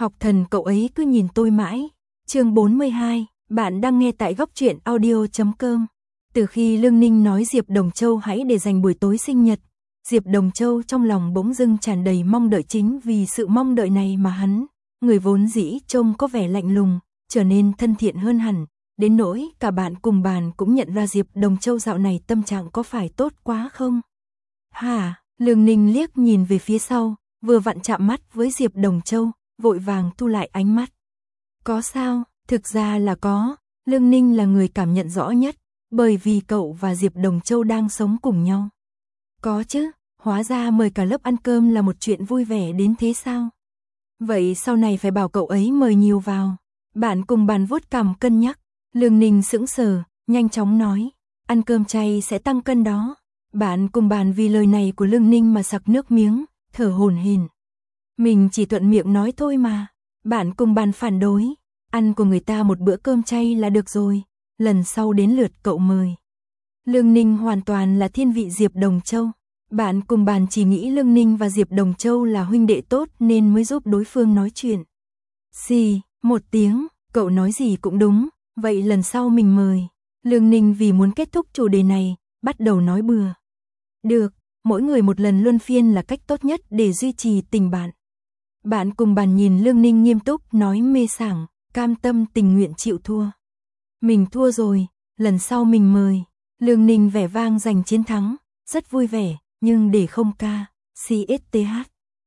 Học thần cậu ấy cứ nhìn tôi mãi. Chương 42, bạn đang nghe tại góc truyện audio.com. Từ khi Lương Ninh nói Diệp Đồng Châu hãy để dành buổi tối sinh nhật, Diệp Đồng Châu trong lòng bỗng dưng tràn đầy mong đợi, chính vì sự mong đợi này mà hắn, người vốn dĩ trông có vẻ lạnh lùng, trở nên thân thiện hơn hẳn, đến nỗi cả bạn cùng bàn cũng nhận ra Diệp Đồng Châu dạo này tâm trạng có phải tốt quá không? Hả? Lương Ninh liếc nhìn về phía sau, vừa vặn chạm mắt với Diệp Đồng Châu, vội vàng thu lại ánh mắt. Có sao? Thực ra là có, Lương Ninh là người cảm nhận rõ nhất, bởi vì cậu và Diệp Đồng Châu đang sống cùng nhau. Có chứ, hóa ra mời cả lớp ăn cơm là một chuyện vui vẻ đến thế sao? Vậy sau này phải bảo cậu ấy mời nhiều vào. Bạn cùng bàn vuốt cằm cân nhắc. Lương Ninh sững sờ, nhanh chóng nói, ăn cơm chay sẽ tăng cân đó. Bạn cùng bàn vì lời này của Lương Ninh mà sặc nước miếng, thở hổn hển. Mình chỉ thuận miệng nói thôi mà. Bạn cùng bàn phản đối, ăn của người ta một bữa cơm chay là được rồi, lần sau đến lượt cậu mời. Lương Ninh hoàn toàn là thiên vị Diệp Đồng Châu. Bạn cùng bàn chỉ nghĩ Lương Ninh và Diệp Đồng Châu là huynh đệ tốt nên mới giúp đối phương nói chuyện. Xì, một tiếng, cậu nói gì cũng đúng, vậy lần sau mình mời. Lương Ninh vì muốn kết thúc chủ đề này, bắt đầu nói bừa. Được, mỗi người một lần luân phiên là cách tốt nhất để duy trì tình bạn. Bạn cùng bàn nhìn Lương Ninh nghiêm túc nói mê sảng, cam tâm tình nguyện chịu thua. Mình thua rồi, lần sau mình mời. Lương Ninh vẻ vang giành chiến thắng, rất vui vẻ, nhưng để không ca, CSTH.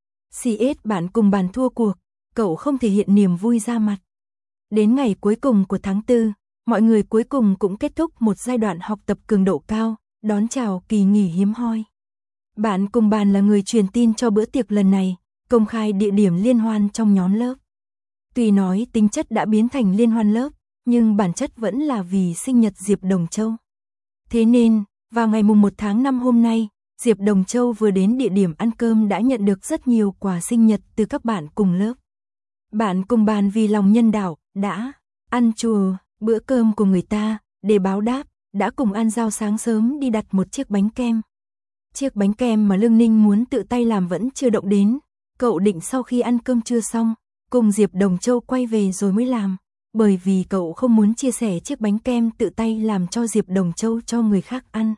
CS bạn cùng bàn thua cuộc, cậu không thể hiện niềm vui ra mặt. Đến ngày cuối cùng của tháng 4, mọi người cuối cùng cũng kết thúc một giai đoạn học tập cường độ cao, đón chào kỳ nghỉ hiếm hoi. Bạn cùng bàn là người truyền tin cho bữa tiệc lần này, công khai địa điểm liên hoan trong nhóm lớp. Tuy nói tính chất đã biến thành liên hoan lớp, nhưng bản chất vẫn là vì sinh nhật Diệp Đồng Châu. Thế nên, vào ngày mùng 1 tháng 5 hôm nay, Diệp Đồng Châu vừa đến địa điểm ăn cơm đã nhận được rất nhiều quà sinh nhật từ các bạn cùng lớp. Bạn cùng bàn vì lòng nhân đạo, đã ăn chùa bữa cơm của người ta, để báo đáp, đã cùng ăn giao sáng sớm đi đặt một chiếc bánh kem. Chiếc bánh kem mà Lương Ninh muốn tự tay làm vẫn chưa động đến, cậu định sau khi ăn cơm trưa xong, cùng Diệp Đồng Châu quay về rồi mới làm, bởi vì cậu không muốn chia sẻ chiếc bánh kem tự tay làm cho Diệp Đồng Châu cho người khác ăn.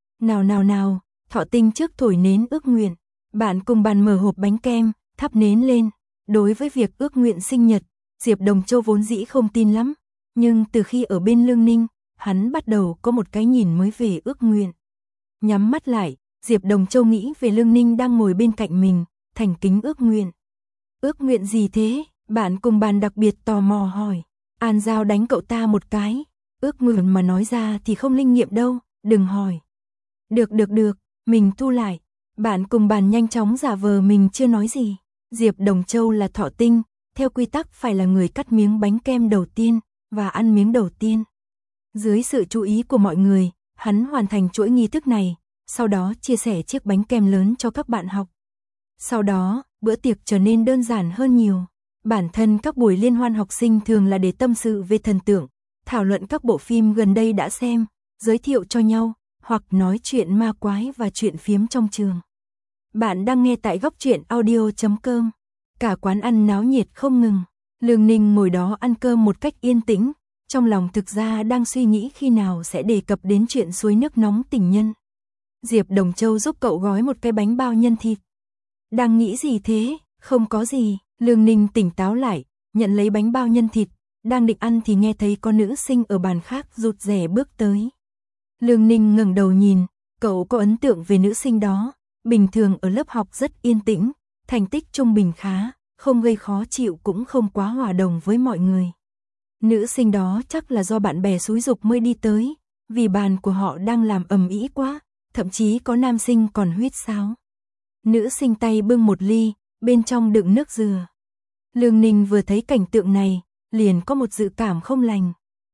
Nào, thọ tinh trước thổi nến ước nguyện. Bạn cùng bàn mở hộp bánh kem, thắp nến lên. Đối với việc ước nguyện sinh nhật, Diệp Đồng Châu vốn dĩ không tin lắm, nhưng từ khi ở bên Lương Ninh, hắn bắt đầu có một cái nhìn mới về ước nguyện. Nhắm mắt lại, Diệp Đồng Châu nghĩ về Lương Ninh đang ngồi bên cạnh mình, thành kính ước nguyện. Ước nguyện gì thế? Bạn cùng bàn đặc biệt tò mò hỏi. An Giao đánh cậu ta một cái. Ước nguyện mà nói ra thì không linh nghiệm đâu, đừng hỏi. Được, mình thu lại. Bạn cùng bàn nhanh chóng giả vờ mình chưa nói gì. Diệp Đồng Châu là thọ tinh, theo quy tắc phải là người cắt miếng bánh kem đầu tiên, và ăn miếng đầu tiên. Dưới sự chú ý của mọi người, hắn hoàn thành chuỗi nghi thức này, sau đó chia sẻ chiếc bánh kem lớn cho các bạn học. Sau đó, bữa tiệc trở nên đơn giản hơn nhiều. Bản thân các buổi liên hoan học sinh thường là để tâm sự về thần tượng, thảo luận các bộ phim gần đây đã xem, giới thiệu cho nhau, hoặc nói chuyện ma quái và chuyện phiếm trong trường. Bạn đang nghe tại góc truyện audio.com. Cả quán ăn náo nhiệt không ngừng. Lương Ninh ngồi đó ăn cơm một cách yên tĩnh, trong lòng thực ra đang suy nghĩ khi nào sẽ đề cập đến chuyện suối nước nóng tình nhân. Diệp Đồng Châu giúp cậu gói một cái bánh bao nhân thịt. Đang nghĩ gì thế? Không có gì. Lương Ninh tỉnh táo lại, nhận lấy bánh bao nhân thịt, đang định ăn thì nghe thấy có nữ sinh ở bàn khác rụt rè bước tới. Lương Ninh ngẩng đầu nhìn, cậu có ấn tượng về nữ sinh đó, bình thường ở lớp học rất yên tĩnh, thành tích trung bình khá, không gây khó chịu cũng không quá hòa đồng với mọi người. Nữ sinh đó chắc là do bạn bè xúi giục mới đi tới, vì bàn của họ đang làm ầm ĩ quá, thậm chí có nam sinh còn huýt sáo. Nữ sinh tay bưng một ly, bên trong đựng nước dừa. Lương Ninh vừa thấy cảnh tượng này, liền có một dự cảm không lành.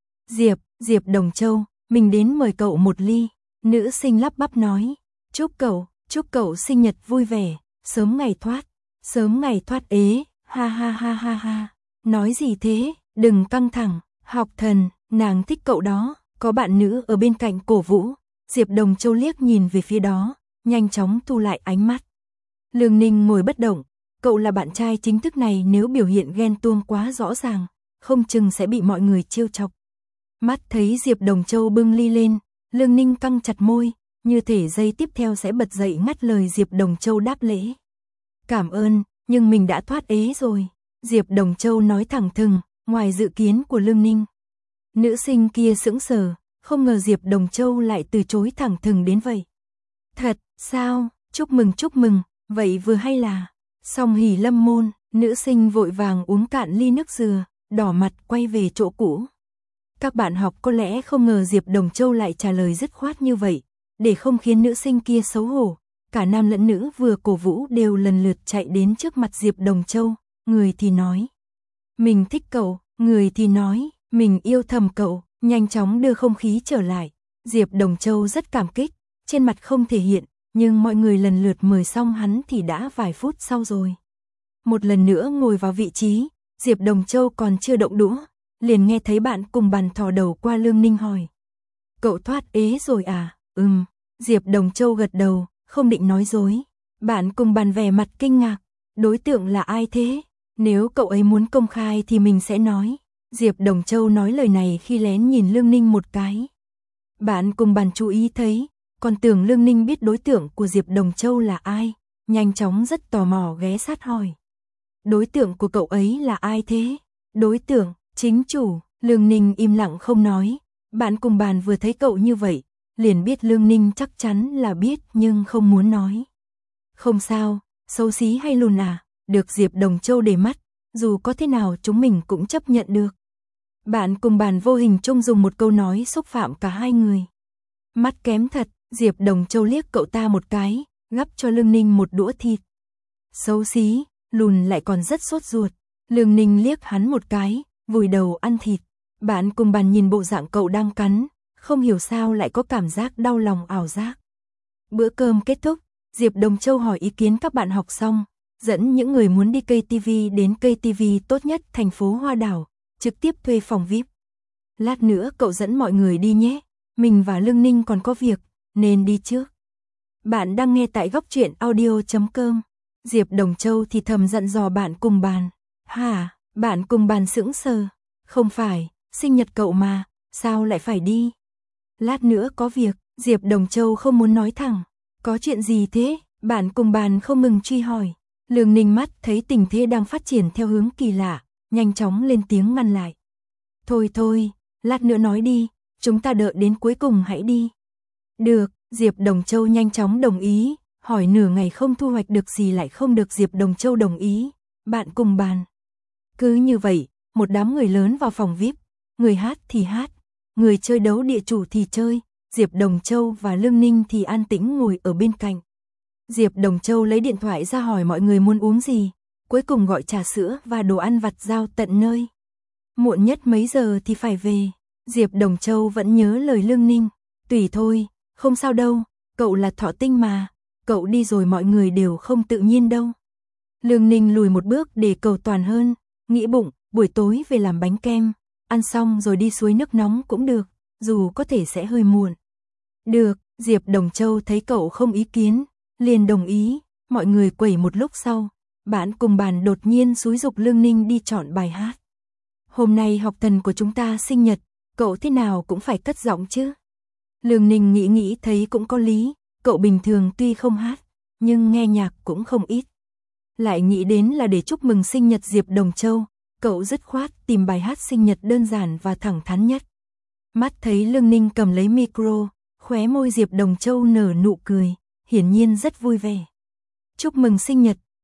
Diệp Đồng Châu, mình đến mời cậu một ly. Nữ sinh lắp bắp nói, chúc cậu sinh nhật vui vẻ, sớm ngày thoát ế, ha. Nói gì thế, đừng căng thẳng, học thần, nàng thích cậu đó, có bạn nữ ở bên cạnh cổ vũ. Diệp Đồng Châu liếc nhìn về phía đó, nhanh chóng thu lại ánh mắt. Lương Ninh ngồi bất động, cậu là bạn trai chính thức này, nếu biểu hiện ghen tuông quá rõ ràng, không chừng sẽ bị mọi người trêu chọc. Mắt thấy Diệp Đồng Châu bưng ly lên, Lương Ninh căng chặt môi, như thể giây tiếp theo sẽ bật dậy ngắt lời Diệp Đồng Châu đáp lễ. Cảm ơn, nhưng mình đã thoát ế rồi. Diệp Đồng Châu nói thẳng thừng, ngoài dự kiến của Lương Ninh. Nữ sinh kia sững sờ, không ngờ Diệp Đồng Châu lại từ chối thẳng thừng đến vậy. Thật, sao, chúc mừng, vậy vừa hay là, song hỷ lâm môn, nữ sinh vội vàng uống cạn ly nước dừa, đỏ mặt quay về chỗ cũ. Các bạn học có lẽ không ngờ Diệp Đồng Châu lại trả lời dứt khoát như vậy, để không khiến nữ sinh kia xấu hổ. Cả nam lẫn nữ vừa cổ vũ đều lần lượt chạy đến trước mặt Diệp Đồng Châu, người thì nói mình thích cậu, người thì nói mình yêu thầm cậu, nhanh chóng đưa không khí trở lại. Diệp Đồng Châu rất cảm kích, trên mặt không thể hiện, nhưng mọi người lần lượt mời xong hắn thì đã vài phút sau rồi. Một lần nữa ngồi vào vị trí, Diệp Đồng Châu còn chưa động đũa, liền nghe thấy bạn cùng bàn thò đầu qua Lương Ninh hỏi. Cậu thoát ế rồi à? Diệp Đồng Châu gật đầu, không định nói dối. Bạn cùng bàn vẻ mặt kinh ngạc, đối tượng là ai thế? Nếu cậu ấy muốn công khai thì mình sẽ nói. Diệp Đồng Châu nói lời này khi lén nhìn Lương Ninh một cái. Bạn cùng bàn chú ý thấy, còn tưởng Lương Ninh biết đối tượng của Diệp Đồng Châu là ai, nhanh chóng rất tò mò ghé sát hỏi. Đối tượng của cậu ấy là ai thế? Đối tượng, chính chủ. Lương Ninh im lặng không nói. Bạn cùng bàn vừa thấy cậu như vậy, liền biết Lương Ninh chắc chắn là biết nhưng không muốn nói. Không sao, xấu xí hay lùn à, được Diệp Đồng Châu để mắt, dù có thế nào chúng mình cũng chấp nhận được. Bạn cùng bàn vô hình chung dùng một câu nói xúc phạm cả hai người. Mắt kém thật, Diệp Đồng Châu liếc cậu ta một cái, gắp cho Lương Ninh một đũa thịt. Xấu xí, lùn lại còn rất sốt ruột. Lương Ninh liếc hắn một cái, vùi đầu ăn thịt. Bạn cùng bàn nhìn bộ dạng cậu đang cắn, không hiểu sao lại có cảm giác đau lòng ảo giác. Bữa cơm kết thúc, Diệp Đồng Châu hỏi ý kiến các bạn học xong, dẫn những người muốn đi KTV đến KTV tốt nhất thành phố Hoa Đảo, trực tiếp thuê phòng VIP. Lát nữa cậu dẫn mọi người đi nhé, mình và Lương Ninh còn có việc, nên đi trước. Bạn đang nghe tại Góc Truyện Audio.com. Diệp Đồng Châu thì thầm dặn dò bạn cùng bàn. Hả, bạn cùng bàn sững sờ. Không phải, sinh nhật cậu mà, sao lại phải đi? Lát nữa có việc, Diệp Đồng Châu không muốn nói thẳng. Có chuyện gì thế? Bạn cùng bàn không ngừng truy hỏi. Lương Ninh mắt thấy tình thế đang phát triển theo hướng kỳ lạ, nhanh chóng lên tiếng ngăn lại. Thôi, lát nữa nói đi, chúng ta đợi đến cuối cùng hãy đi. Được, Diệp Đồng Châu nhanh chóng đồng ý, hỏi nửa ngày không thu hoạch được gì lại không được Diệp Đồng Châu đồng ý. Bạn cùng bàn. Cứ như vậy, một đám người lớn vào phòng VIP, người hát thì hát, người chơi đấu địa chủ thì chơi, Diệp Đồng Châu và Lương Ninh thì an tĩnh ngồi ở bên cạnh. Diệp Đồng Châu lấy điện thoại ra hỏi mọi người muốn uống gì, cuối cùng gọi trà sữa và đồ ăn vặt giao tận nơi. Muộn nhất mấy giờ thì phải về. Diệp Đồng Châu vẫn nhớ lời Lương Ninh, tùy thôi, không sao đâu, cậu là thọ tinh mà, cậu đi rồi mọi người đều không tự nhiên đâu. Lương Ninh lùi một bước để cầu toàn hơn, nghĩ bụng, buổi tối về làm bánh kem, ăn xong rồi đi suối nước nóng cũng được, dù có thể sẽ hơi muộn. Được, Diệp Đồng Châu thấy cậu không ý kiến, liền đồng ý, mọi người quẩy một lúc sau, bạn cùng bàn đột nhiên xúi giục Lương Ninh đi chọn bài hát. Hôm nay học thần của chúng ta sinh nhật, cậu thế nào cũng phải cất giọng chứ. Lương Ninh nghĩ thấy cũng có lý, cậu bình thường tuy không hát, nhưng nghe nhạc cũng không ít. Lại nghĩ đến là để chúc mừng sinh nhật Diệp Đồng Châu, cậu dứt khoát tìm bài hát sinh nhật đơn giản và thẳng thắn nhất. Mắt thấy Lương Ninh cầm lấy micro, khóe môi Diệp Đồng Châu nở nụ cười, hiển nhiên rất vui vẻ. Chúc mừng sinh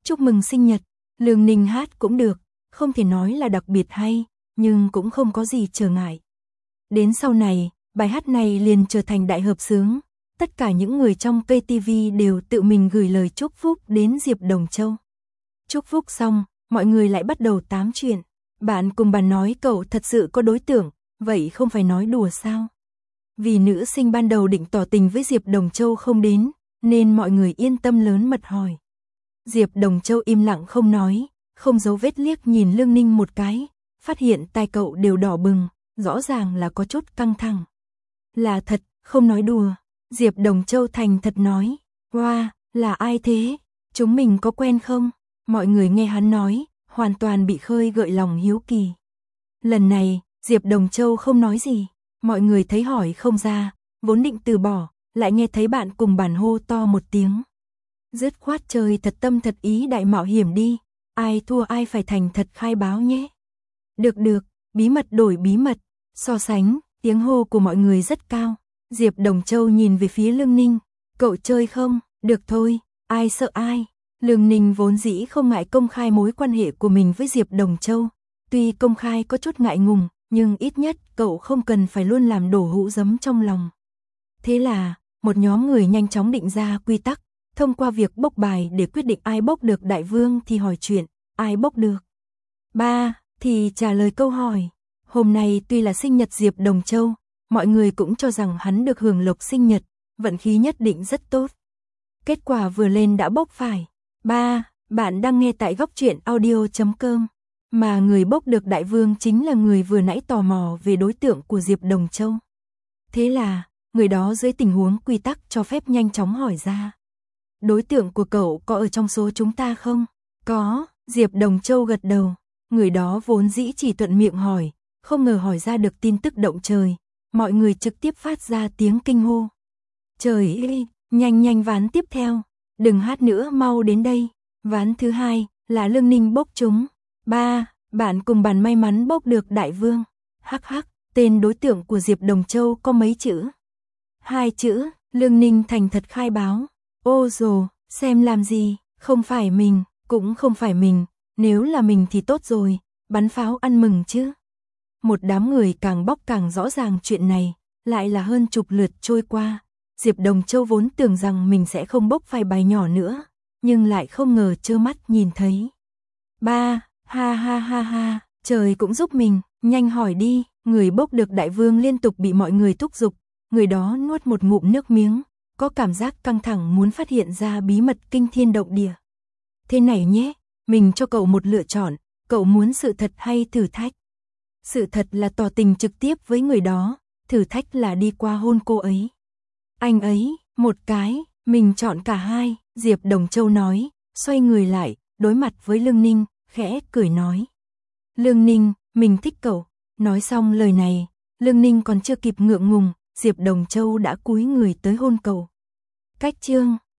nhật, Lương Ninh hát cũng được, không thể nói là đặc biệt hay, nhưng cũng không có gì trở ngại. Đến sau này, bài hát này liền trở thành đại hợp xướng, tất cả những người trong KTV đều tự mình gửi lời chúc phúc đến Diệp Đồng Châu. Chúc phúc xong, mọi người lại bắt đầu tám chuyện. Bạn cùng bàn nói cậu thật sự có đối tượng, vậy không phải nói đùa sao? Vì nữ sinh ban đầu định tỏ tình với Diệp Đồng Châu không đến, nên mọi người yên tâm lớn mật hỏi. Diệp Đồng Châu im lặng không nói, không giấu vết liếc nhìn Lương Ninh một cái, phát hiện tai cậu đều đỏ bừng, rõ ràng là có chút căng thẳng. Là thật, không nói đùa. Diệp Đồng Châu thành thật nói. Wow, là ai thế? Chúng mình có quen không? Mọi người nghe hắn nói, hoàn toàn bị khơi gợi lòng hiếu kỳ. Lần này, Diệp Đồng Châu không nói gì, mọi người thấy hỏi không ra, vốn định từ bỏ, lại nghe thấy bạn cùng bàn hô to một tiếng. Dứt khoát chơi thật tâm thật ý đại mạo hiểm đi, ai thua ai phải thành thật khai báo nhé. Được, bí mật đổi bí mật, so sánh, tiếng hô của mọi người rất cao. Diệp Đồng Châu nhìn về phía Lương Ninh, cậu chơi không? Được thôi, ai sợ ai. Lương Ninh vốn dĩ không ngại công khai mối quan hệ của mình với Diệp Đồng Châu. Tuy công khai có chút ngại ngùng, nhưng ít nhất cậu không cần phải luôn làm đổ hũ giấm trong lòng. Thế là, một nhóm người nhanh chóng định ra quy tắc, thông qua việc bốc bài để quyết định ai bốc được đại vương thì hỏi chuyện, ai bốc được 3 thì trả lời câu hỏi. Hôm nay tuy là sinh nhật Diệp Đồng Châu, mọi người cũng cho rằng hắn được hưởng lộc sinh nhật, vận khí nhất định rất tốt. Kết quả vừa lên đã bốc phải 3. Bạn đang nghe tại góc truyện audio.com. Mà người bốc được đại vương chính là người vừa nãy tò mò về đối tượng của Diệp Đồng Châu. Thế là, người đó dưới tình huống quy tắc cho phép nhanh chóng hỏi ra. Đối tượng của cậu có ở trong số chúng ta không? Có, Diệp Đồng Châu gật đầu. Người đó vốn dĩ chỉ thuận miệng hỏi, không ngờ hỏi ra được tin tức động trời. Mọi người trực tiếp phát ra tiếng kinh hô. Trời ơi, nhanh ván tiếp theo. Đừng hát nữa, mau đến đây. Ván thứ 2 là Lương Ninh bốc trúng. 3. Bạn cùng bàn may mắn bốc được đại vương. Hắc, tên đối tượng của Diệp Đồng Châu có mấy chữ? 2 chữ, Lương Ninh thành thật khai báo. Ô dồ, xem làm gì, không phải mình, cũng không phải mình, nếu là mình thì tốt rồi, bắn pháo ăn mừng chứ. Một đám người càng bóc càng rõ ràng chuyện này, lại là hơn chục lượt trôi qua. Diệp Đồng Châu vốn tưởng rằng mình sẽ không bốc phải bài nhỏ nữa, nhưng lại không ngờ trơ mắt nhìn thấy. 3. Ha, trời cũng giúp mình, nhanh hỏi đi. Người bốc được đại vương liên tục bị mọi người thúc giục, người đó nuốt một ngụm nước miếng, có cảm giác căng thẳng muốn phát hiện ra bí mật kinh thiên động địa. Thế này nhé, mình cho cậu một lựa chọn, cậu muốn sự thật hay thử thách? Sự thật là tỏ tình trực tiếp với người đó, thử thách là đi qua hôn cô ấy. Anh ấy, một cái, mình chọn cả hai, Diệp Đồng Châu nói, xoay người lại, đối mặt với Lương Ninh, khẽ cười nói. Lương Ninh, mình thích cậu. Nói xong lời này, Lương Ninh còn chưa kịp ngượng ngùng, Diệp Đồng Châu đã cúi người tới hôn cậu. Cách chương